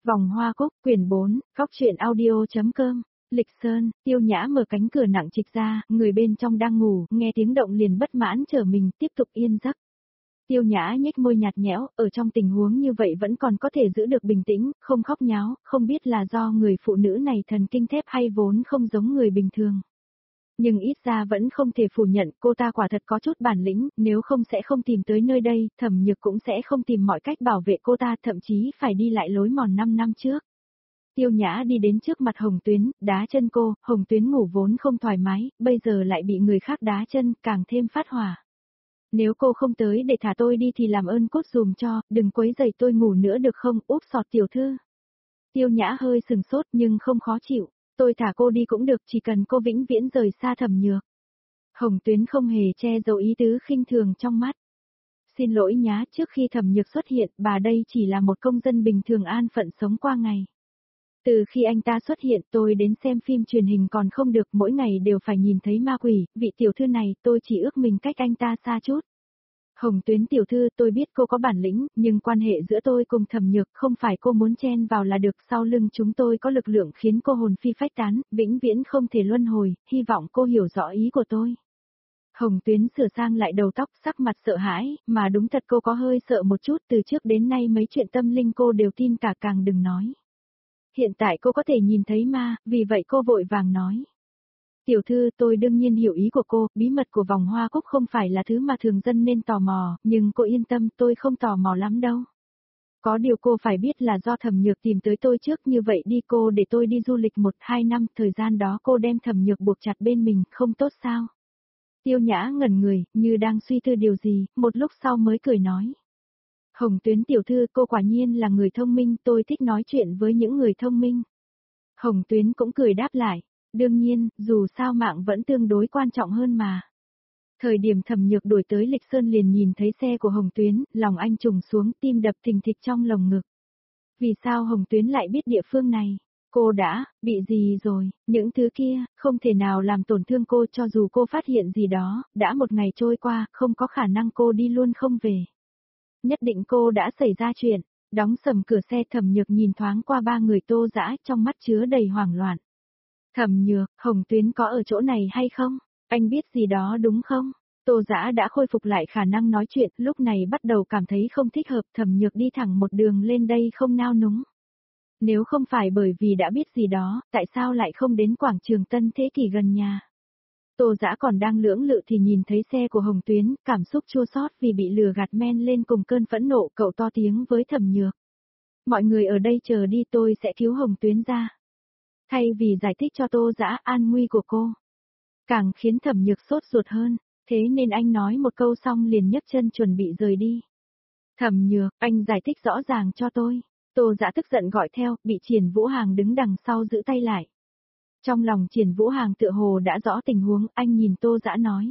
Vòng Hoa Cúc, quyển 4, góc truyện audio.com. Lịch Sơn, Tiêu Nhã mở cánh cửa nặng trịch ra, người bên trong đang ngủ, nghe tiếng động liền bất mãn trở mình, tiếp tục yên giấc. Tiêu Nhã nhếch môi nhạt nhẽo, ở trong tình huống như vậy vẫn còn có thể giữ được bình tĩnh, không khóc nháo, không biết là do người phụ nữ này thần kinh thép hay vốn không giống người bình thường. Nhưng ít ra vẫn không thể phủ nhận cô ta quả thật có chút bản lĩnh, nếu không sẽ không tìm tới nơi đây, Thẩm Nhược cũng sẽ không tìm mọi cách bảo vệ cô ta, thậm chí phải đi lại lối mòn 5 năm trước. Tiêu Nhã đi đến trước mặt Hồng Tuyến, đá chân cô, Hồng Tuyến ngủ vốn không thoải mái, bây giờ lại bị người khác đá chân, càng thêm phát hỏa. Nếu cô không tới để thả tôi đi thì làm ơn cốt dùm cho, đừng quấy rầy tôi ngủ nữa được không, úp sọt tiểu thư. Tiêu Nhã hơi sừng sốt nhưng không khó chịu. Tôi thả cô đi cũng được, chỉ cần cô vĩnh viễn rời xa Thẩm Nhược. Hồng Tuyến không hề che giấu ý tứ khinh thường trong mắt. Xin lỗi nhá, trước khi Thẩm Nhược xuất hiện, bà đây chỉ là một công dân bình thường an phận sống qua ngày. Từ khi anh ta xuất hiện tôi đến xem phim truyền hình còn không được, mỗi ngày đều phải nhìn thấy ma quỷ, vị tiểu thư này tôi chỉ ước mình cách anh ta xa chút. Hồng Tuyến tiểu thư, tôi biết cô có bản lĩnh, nhưng quan hệ giữa tôi cùng Thẩm Nhược không phải cô muốn chen vào là được, sau lưng chúng tôi có lực lượng khiến cô hồn phi phách tán, vĩnh viễn không thể luân hồi, hy vọng cô hiểu rõ ý của tôi. Hồng Tuyến sửa sang lại đầu tóc, sắc mặt sợ hãi, mà đúng thật cô có hơi sợ một chút, từ trước đến nay mấy chuyện tâm linh cô đều tin cả, càng đừng nói. Hiện tại cô có thể nhìn thấy ma, vì vậy cô vội vàng nói. Tiểu thư, tôi đương nhiên hiểu ý của cô, bí mật của vòng hoa cúc không phải là thứ mà thường dân nên tò mò, nhưng cô yên tâm, tôi không tò mò lắm đâu. Có điều cô phải biết là do Thẩm Nhược tìm tới tôi trước, như vậy đi cô để tôi đi du lịch 1-2 năm, thời gian đó cô đem Thẩm Nhược buộc chặt bên mình, không tốt sao? Tiêu Nhã ngẩn người, như đang suy tư điều gì, một lúc sau mới cười nói. Hồng Tuyến tiểu thư, cô quả nhiên là người thông minh, tôi thích nói chuyện với những người thông minh. Hồng Tuyến cũng cười đáp lại. Đương nhiên, dù sao mạng vẫn tương đối quan trọng hơn mà. Thời điểm Thẩm Nhược đuổi tới Lịch Sơn liền nhìn thấy xe của Hồng Tuyến, lòng anh trùng xuống, tim đập thình thịch trong lồng ngực. Vì sao Hồng Tuyến lại biết địa phương này? Cô đã, bị gì rồi? Những thứ kia, không thể nào làm tổn thương cô, cho dù cô phát hiện gì đó, đã một ngày trôi qua, không có khả năng cô đi luôn không về. Nhất định cô đã xảy ra chuyện. Đóng sầm cửa xe, Thẩm Nhược nhìn thoáng qua ba người Tô Dã, trong mắt chứa đầy hoảng loạn. Thẩm Nhược, Hồng Tuyến có ở chỗ này hay không? Anh biết gì đó đúng không? Tô Dã đã khôi phục lại khả năng nói chuyện, lúc này bắt đầu cảm thấy không thích hợp, Thẩm Nhược đi thẳng một đường lên đây không nao núng. Nếu không phải bởi vì đã biết gì đó, tại sao lại không đến quảng trường Tân Thế Kỷ gần nhà? Tô Dã còn đang lưỡng lự thì nhìn thấy xe của Hồng Tuyến, cảm xúc chua xót vì bị lừa gạt men lên cùng cơn phẫn nộ, cậu to tiếng với Thẩm Nhược. Mọi người ở đây chờ đi, tôi sẽ cứu Hồng Tuyến ra. Thay vì giải thích cho Tô Dã an nguy của cô, càng khiến Thẩm Nhược sốt ruột hơn, thế nên anh nói một câu xong liền nhấc chân chuẩn bị rời đi. Thẩm Nhược, anh giải thích rõ ràng cho tôi. Tô Dã tức giận gọi theo, bị Triển Vũ Hàng đứng đằng sau giữ tay lại. Trong lòng Triển Vũ Hàng tựa hồ đã rõ tình huống, anh nhìn Tô Dã nói.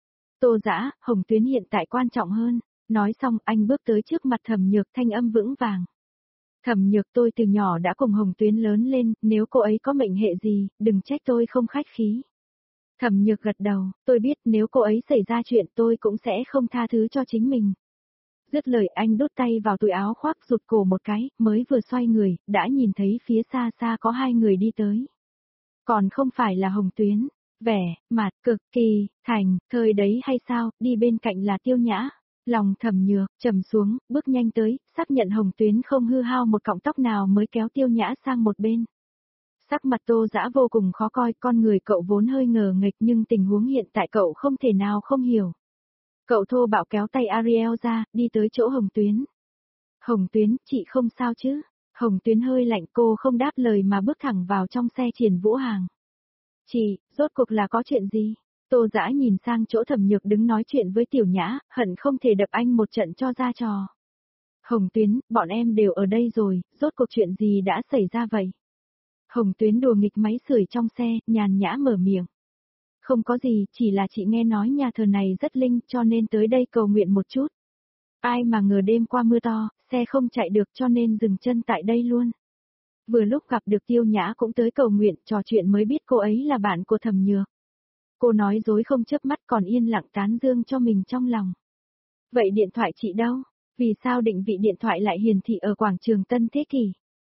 Tô Dã, Hồng Tuyến hiện tại quan trọng hơn. Nói xong anh bước tới trước mặt Thẩm Nhược, thanh âm vững vàng. Thẩm Nhược, tôi từ nhỏ đã cùng Hồng Tuyến lớn lên, nếu cô ấy có mệnh hệ gì, đừng trách tôi không khách khí. Thẩm Nhược gật đầu, tôi biết nếu cô ấy xảy ra chuyện tôi cũng sẽ không tha thứ cho chính mình. Dứt lời anh đút tay vào túi áo khoác rụt cổ một cái, mới vừa xoay người, đã nhìn thấy phía xa xa có hai người đi tới. Còn không phải là Hồng Tuyến, vẻ, mặt, cực kỳ, thành, thời đấy hay sao, đi bên cạnh là Tiêu Nhã. Lòng Thẩm Nhược trầm xuống, bước nhanh tới, xác nhận Hồng Tuyến không hư hao một cọng tóc nào mới kéo Tiêu Nhã sang một bên. Sắc mặt Tô Dã vô cùng khó coi, con người cậu vốn hơi ngờ nghệch nhưng tình huống hiện tại cậu không thể nào không hiểu. Cậu thô bạo kéo tay Ariel ra, đi tới chỗ Hồng Tuyến. Hồng Tuyến, chị không sao chứ? Hồng Tuyến hơi lạnh, cô không đáp lời mà bước thẳng vào trong xe Triển Vũ Hàng. Chị, rốt cuộc là có chuyện gì? Tô Dã nhìn sang chỗ Thẩm Nhược đứng nói chuyện với Tiểu Nhã, hận không thể đập anh một trận cho ra trò. Hồng Tuyến, bọn em đều ở đây rồi, rốt cuộc chuyện gì đã xảy ra vậy? Hồng Tuyến đùa nghịch máy sưởi trong xe, nhàn nhã mở miệng. Không có gì, chỉ là chị nghe nói nhà thờ này rất linh cho nên tới đây cầu nguyện một chút. Ai mà ngờ đêm qua mưa to, xe không chạy được cho nên dừng chân tại đây luôn. Vừa lúc gặp được Tiêu Nhã cũng tới cầu nguyện, trò chuyện mới biết cô ấy là bạn của Thẩm Nhược. Cô nói dối không chớp mắt còn yên lặng tán dương cho mình trong lòng. Vậy điện thoại chị đâu? Vì sao định vị điện thoại lại hiển thị ở quảng trường Tân Thế Kỷ?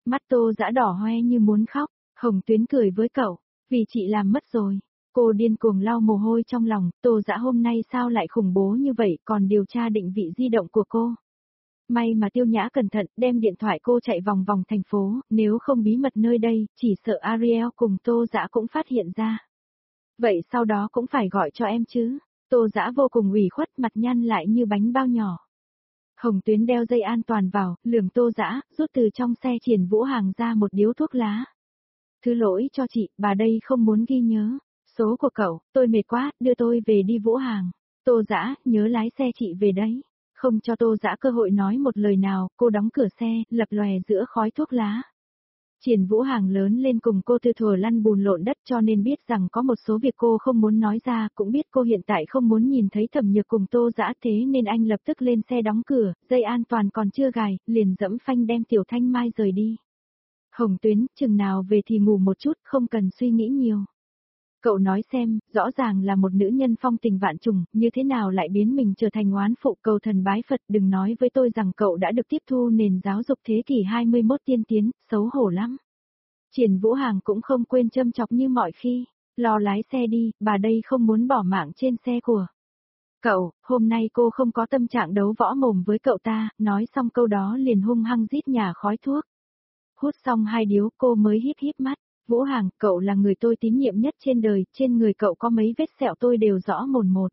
Mắt Tô Dã đỏ hoe như muốn khóc, Hồng Tuyến cười với cậu, vì chị làm mất rồi. Cô điên cuồng lau mồ hôi trong lòng, Tô Dã hôm nay sao lại khủng bố như vậy, còn điều tra định vị di động của cô. May mà Tiêu Nhã cẩn thận đem điện thoại cô chạy vòng vòng thành phố, nếu không bí mật nơi đây, chỉ sợ Ariel cùng Tô Dã cũng phát hiện ra. Vậy sau đó cũng phải gọi cho em chứ. Tô Dã vô cùng ủy khuất, mặt nhăn lại như bánh bao nhỏ. Hồng Tuyến đeo dây an toàn vào, lườm Tô Dã, rút từ trong xe Triển Vũ Hàng ra một điếu thuốc lá. Thứ lỗi cho chị, bà đây không muốn ghi nhớ. Số của cậu, tôi mệt quá, đưa tôi về đi Vũ Hàng. Tô Dã, nhớ lái xe chị về đấy. Không cho Tô Dã cơ hội nói một lời nào, cô đóng cửa xe, lập lòe giữa khói thuốc lá. Triển Vũ Hàng lớn lên cùng cô từ thuở lăn bùn lộn đất cho nên biết rằng có một số việc cô không muốn nói ra, cũng biết cô hiện tại không muốn nhìn thấy Thẩm Nhược cùng Tô Dã thế nên anh lập tức lên xe đóng cửa, dây an toàn còn chưa gài, liền dẫm phanh đem Tiểu Thanh Mai rời đi. Hồng Tuyến, chừng nào về thì ngủ một chút, không cần suy nghĩ nhiều. Cậu nói xem, rõ ràng là một nữ nhân phong tình vạn trùng, như thế nào lại biến mình trở thành oán phụ, cầu thần bái Phật, đừng nói với tôi rằng cậu đã được tiếp thu nền giáo dục thế kỷ 21 tiên tiến, xấu hổ lắm. Triển Vũ Hàng cũng không quên châm chọc như mọi khi, lo lái xe đi, bà đây không muốn bỏ mạng trên xe của cậu, hôm nay cô không có tâm trạng đấu võ mồm với cậu ta, nói xong câu đó liền hung hăng rít nhả khói thuốc. Hút xong 2 điếu cô mới híp híp mắt. Vũ Hàng, cậu là người tôi tín nhiệm nhất trên đời, trên người cậu có mấy vết sẹo tôi đều rõ mồn một.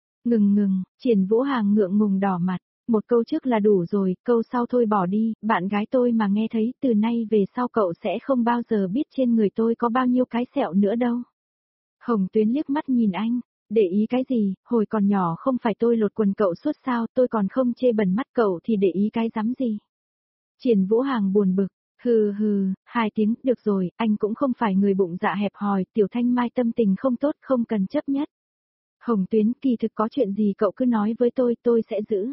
Ngừng, Triển Vũ Hàng ngượng ngùng đỏ mặt, một câu trước là đủ rồi, câu sau thôi bỏ đi, bạn gái tôi mà nghe thấy, từ nay về sau cậu sẽ không bao giờ biết trên người tôi có bao nhiêu cái sẹo nữa đâu. Hồng Tuyến liếc mắt nhìn anh, để ý cái gì, hồi còn nhỏ không phải tôi lột quần cậu suốt sao, tôi còn không chê bẩn mắt cậu thì để ý cái dám gì. Triển Vũ Hàng buồn bực. Hừ, 2 tiếng, được rồi, anh cũng không phải người bụng dạ hẹp hòi, Tiểu Thanh Mai tâm tình không tốt, không cần chấp nhất. Hồng Tuyến, kỳ thực có chuyện gì cậu cứ nói với tôi sẽ giữ.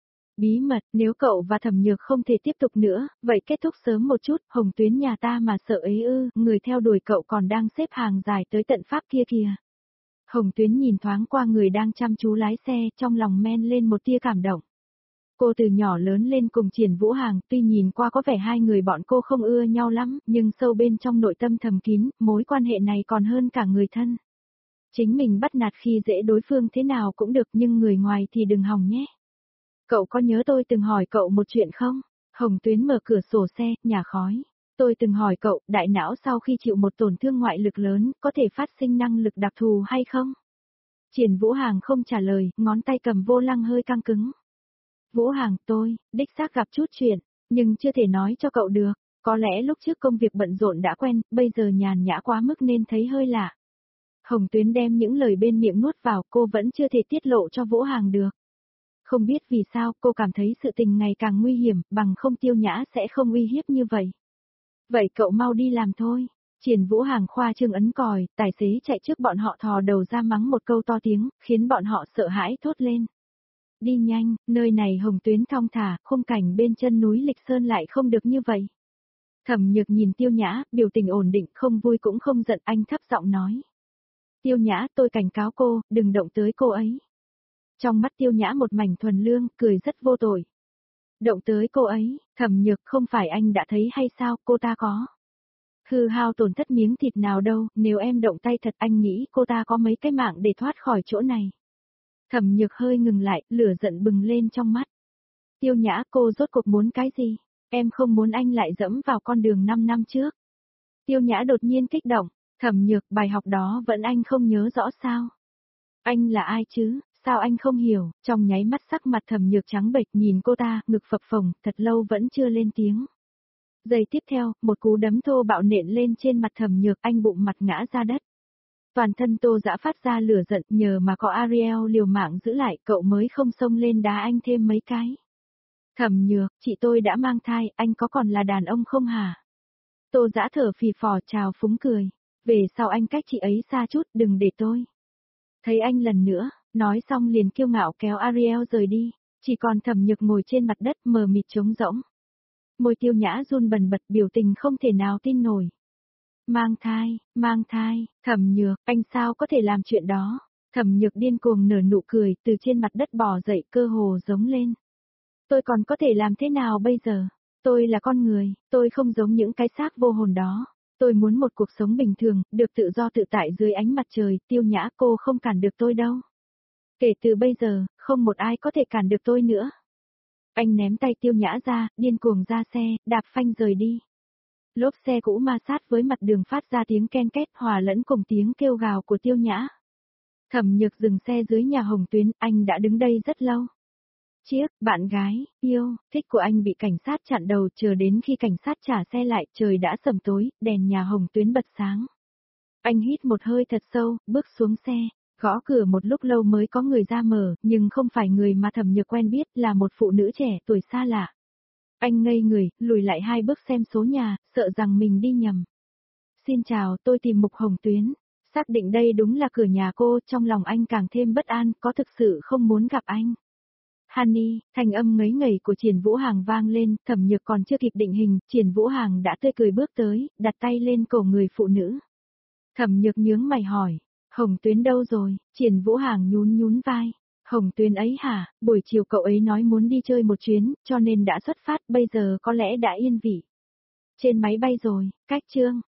Bí mật, nếu cậu và Thẩm Nhược không thể tiếp tục nữa, vậy kết thúc sớm một chút, Hồng Tuyến nhà ta mà sợ ấy ư, người theo đuổi cậu còn đang xếp hàng dài tới tận Pháp kia kìa. Hồng Tuyến nhìn thoáng qua người đang chăm chú lái xe, trong lòng men lên một tia cảm động. Cô từ nhỏ lớn lên cùng Triển Vũ Hàng, tuy nhìn qua có vẻ hai người bọn cô không ưa nhau lắm, nhưng sâu bên trong nội tâm thầm kín, mối quan hệ này còn hơn cả người thân. Chính mình bắt nạt khi dễ đối phương thế nào cũng được nhưng người ngoài thì đừng hòng nhé. Cậu có nhớ tôi từng hỏi cậu một chuyện không? Hồng Tuyến mở cửa sổ xe, nhả khói. Tôi từng hỏi cậu, đại não sau khi chịu một tổn thương ngoại lực lớn, có thể phát sinh năng lực đặc thù hay không? Triển Vũ Hàng không trả lời, ngón tay cầm vô lăng hơi căng cứng. Vũ Hàng, tôi, đích xác gặp chút chuyện, nhưng chưa thể nói cho cậu được. Có lẽ lúc trước công việc bận rộn đã quen, bây giờ nhàn nhã quá mức nên thấy hơi lạ. Hồng Tuyến đem những lời bên miệng nuốt vào, cô vẫn chưa thể tiết lộ cho Vũ Hàng được. Không biết vì sao, cô cảm thấy sự tình ngày càng nguy hiểm, bằng không Tiêu Nhã sẽ không uy hiếp như vậy. Vậy cậu mau đi làm thôi. Triển Vũ Hàng khoa trương ấn còi, tài xế chạy trước bọn họ thò đầu ra mắng một câu to tiếng, khiến bọn họ sợ hãi thốt lên. Đi nhanh, nơi này Hồng Tuyến thong thả, khung cảnh bên chân núi Lịch Sơn lại không được như vậy. Thẩm Nhược nhìn Tiêu Nhã, biểu tình ổn định, không vui cũng không giận, anh thấp giọng nói. Tiêu Nhã, tôi cảnh cáo cô, đừng động tới cô ấy. Trong mắt Tiêu Nhã một mảnh thuần lương, cười rất vô tội. Động tới cô ấy, Thẩm Nhược, không phải anh đã thấy hay sao, cô ta có. Hư hao tổn thất miếng thịt nào đâu, nếu em động tay thật anh nghĩ cô ta có mấy cái mạng để thoát khỏi chỗ này. Thẩm Nhược hơi ngừng lại, lửa giận bừng lên trong mắt. Tiêu Nhã, cô rốt cuộc muốn cái gì? Em không muốn anh lại dẫm vào con đường 5 năm trước. Tiêu Nhã đột nhiên kích động, Thẩm Nhược, bài học đó vẫn anh không nhớ rõ sao? Anh là ai chứ? Sao anh không hiểu? Trong nháy mắt sắc mặt Thẩm Nhược trắng bệch nhìn cô ta, ngực phập phồng, thật lâu vẫn chưa lên tiếng. Giây tiếp theo, một cú đấm thô bạo nện lên trên mặt Thẩm Nhược, anh bụng mặt ngã ra đất. Toàn thân Tô Dã phát ra lửa giận, nhờ mà có Ariel liều mạng giữ lại, cậu mới không xông lên đá anh thêm mấy cái. Thẩm Nhược, chị tôi đã mang thai, anh có còn là đàn ông không hả? Tô Dã thở phì phò chào phúng cười. Về sau anh cách chị ấy xa chút, đừng để tôi thấy anh lần nữa, nói xong liền kiêu ngạo kéo Ariel rời đi, chỉ còn Thẩm Nhược ngồi trên mặt đất mờ mịt trống rỗng. Môi Tiêu Nhã run bần bật, biểu tình không thể nào tin nổi. Mang thai, Thẩm Nhược, anh sao có thể làm chuyện đó? Thẩm Nhược điên cuồng nở nụ cười, từ trên mặt đất bò dậy cơ hồ giống lên. Tôi còn có thể làm thế nào bây giờ? Tôi là con người, tôi không giống những cái xác vô hồn đó. Tôi muốn một cuộc sống bình thường, được tự do tự tại dưới ánh mặt trời, Tiêu Nhã cô không cản được tôi đâu. Kể từ bây giờ, không một ai có thể cản được tôi nữa. Anh ném tay Tiêu Nhã ra, điên cuồng ra xe, đạp phanh rời đi. Lốp xe cũ ma sát với mặt đường phát ra tiếng ken két hòa lẫn cùng tiếng kêu gào của Tiêu Nhã. Thẩm Nhược dừng xe dưới nhà Hồng Tuyến, anh đã đứng đây rất lâu. Chiếc, bạn gái, yêu, thích của anh bị cảnh sát chặn đầu, chờ đến khi cảnh sát trả xe lại, trời đã sầm tối, đèn nhà Hồng Tuyến bật sáng. Anh hít một hơi thật sâu, bước xuống xe, gõ cửa một lúc lâu mới có người ra mở, nhưng không phải người mà Thẩm Nhược quen biết, là một phụ nữ trẻ tuổi xa lạ. Anh ngây người, lùi lại 2 bước xem số nhà, sợ rằng mình đi nhầm. Xin chào, tôi tìm Mục Hồng Tuyến. Xác định đây đúng là cửa nhà cô, trong lòng anh càng thêm bất an, có thực sự không muốn gặp anh. Honey, thanh âm ngấy ngấy của Triển Vũ Hàng vang lên, Thẩm Nhược còn chưa kịp định hình, Triển Vũ Hàng đã tươi cười bước tới, đặt tay lên cổ người phụ nữ. Thẩm Nhược nhướng mày hỏi, Hồng Tuyến đâu rồi? Triển Vũ Hàng nhún nhún vai. Hồng Tuyến ấy hả, buổi chiều cậu ấy nói muốn đi chơi một chuyến, cho nên đã xuất phát, bây giờ có lẽ đã yên vị. Trên máy bay rồi, cách chương.